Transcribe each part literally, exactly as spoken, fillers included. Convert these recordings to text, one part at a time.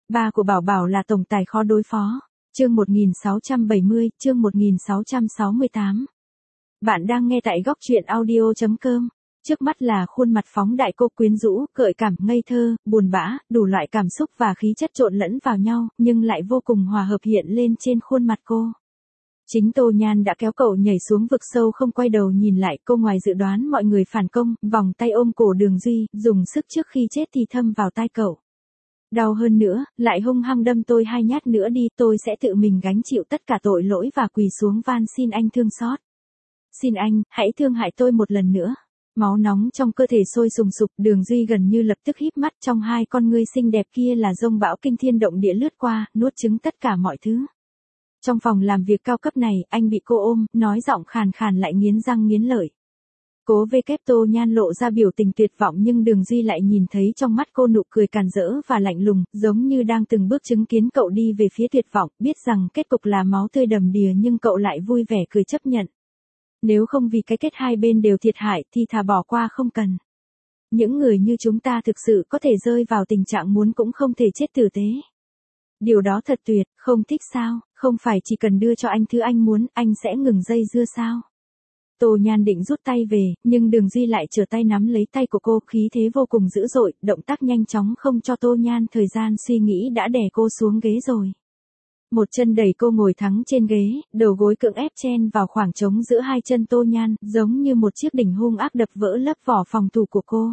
Ba của Bảo Bảo là tổng tài khó đối phó. Chương một nghìn sáu trăm bảy mươi, chương một nghìn sáu trăm sáu mươi tám. Bạn đang nghe tại góc truyện audio chấm com. Trước mắt là khuôn mặt phóng đại cô quyến rũ, gợi cảm, ngây thơ, buồn bã, đủ loại cảm xúc và khí chất trộn lẫn vào nhau, nhưng lại vô cùng hòa hợp hiện lên trên khuôn mặt cô. Chính Tô Nhan đã kéo cậu nhảy xuống vực sâu không quay đầu nhìn lại, cô ngoài dự đoán mọi người phản công, vòng tay ôm cổ Đường Duy, dùng sức trước khi chết thì thâm vào tai cậu. Đau hơn nữa, lại hung hăng đâm tôi hai nhát nữa đi, tôi sẽ tự mình gánh chịu tất cả tội lỗi và quỳ xuống van xin anh thương xót. Xin anh, hãy thương hại tôi một lần nữa. Máu nóng trong cơ thể sôi sùng sục, Đường Duy gần như lập tức híp mắt, trong hai con ngươi xinh đẹp kia là dông bão kinh thiên động địa lướt qua, nuốt chửng tất cả mọi thứ. Trong phòng làm việc cao cấp này, anh bị cô ôm, nói giọng khàn khàn lại nghiến răng nghiến lợi. Cố vê kép Tô Nhan lộ ra biểu tình tuyệt vọng nhưng Đường Duy lại nhìn thấy trong mắt cô nụ cười càn rỡ và lạnh lùng, giống như đang từng bước chứng kiến cậu đi về phía tuyệt vọng, biết rằng kết cục là máu tươi đầm đìa nhưng cậu lại vui vẻ cười chấp nhận. Nếu không vì cái kết hai bên đều thiệt hại thì thà bỏ qua không cần. Những người như chúng ta thực sự có thể rơi vào tình trạng muốn cũng không thể chết tử tế. Điều đó thật tuyệt, không thích sao, không phải chỉ cần đưa cho anh thứ anh muốn, anh sẽ ngừng dây dưa sao? Tô Nhan định rút tay về, nhưng Đường Duy lại trở tay nắm lấy tay của cô, khí thế vô cùng dữ dội, động tác nhanh chóng không cho Tô Nhan thời gian suy nghĩ đã đè cô xuống ghế rồi. Một chân đẩy cô ngồi thẳng trên ghế, đầu gối cưỡng ép chen vào khoảng trống giữa hai chân Tô Nhan, giống như một chiếc đỉnh hung ác đập vỡ lớp vỏ phòng thủ của cô.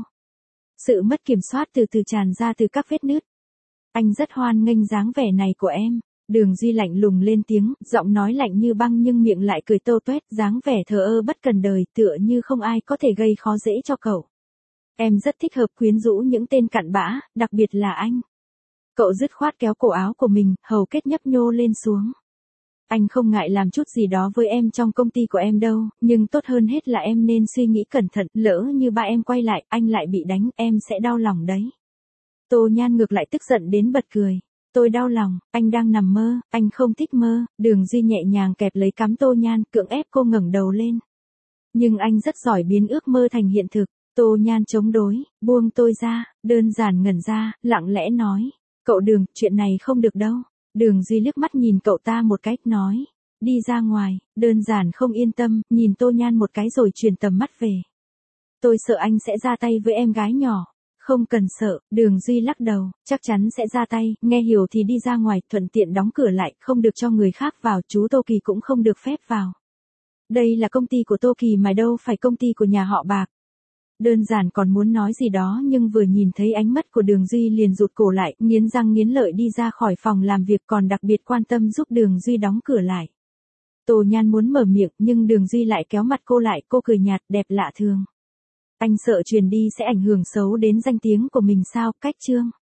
Sự mất kiểm soát từ từ tràn ra từ các vết nứt. Anh rất hoan nghênh dáng vẻ này của em. Đường Duy lạnh lùng lên tiếng, giọng nói lạnh như băng nhưng miệng lại cười tô toét, dáng vẻ thờ ơ bất cần đời, tựa như không ai có thể gây khó dễ cho cậu. Em rất thích hợp quyến rũ những tên cặn bã, đặc biệt là anh. Cậu dứt khoát kéo cổ áo của mình, hầu kết nhấp nhô lên xuống. Anh không ngại làm chút gì đó với em trong công ty của em đâu, nhưng tốt hơn hết là em nên suy nghĩ cẩn thận, lỡ như ba em quay lại, anh lại bị đánh, em sẽ đau lòng đấy. Tô Nhan ngược lại tức giận đến bật cười. Tôi đau lòng, anh đang nằm mơ, anh không thích mơ. Đường Duy nhẹ nhàng kẹp lấy cắm Tô Nhan, cưỡng ép cô ngẩng đầu lên. Nhưng anh rất giỏi biến ước mơ thành hiện thực. Tô Nhan chống đối, buông tôi ra, đơn giản ngẩn ra, lặng lẽ nói. Cậu Đường, chuyện này không được đâu. Đường Duy liếc mắt nhìn cậu ta một cách nói. Đi ra ngoài, đơn giản không yên tâm, nhìn Tô Nhan một cái rồi chuyển tầm mắt về. Tôi sợ anh sẽ ra tay với em gái nhỏ. Không cần sợ, Đường Duy lắc đầu, chắc chắn sẽ ra tay, nghe hiểu thì đi ra ngoài, thuận tiện đóng cửa lại, không được cho người khác vào, chú Tô Kỳ cũng không được phép vào. Đây là công ty của Tô Kỳ mà đâu phải công ty của nhà họ Bạc. Đơn giản còn muốn nói gì đó nhưng vừa nhìn thấy ánh mắt của Đường Duy liền rụt cổ lại, nghiến răng nghiến lợi đi ra khỏi phòng làm việc, còn đặc biệt quan tâm giúp Đường Duy đóng cửa lại. Tô Nhan muốn mở miệng nhưng Đường Duy lại kéo mặt cô lại, cô cười nhạt, đẹp lạ thường. Anh sợ truyền đi sẽ ảnh hưởng xấu đến danh tiếng của mình sao, cách chương.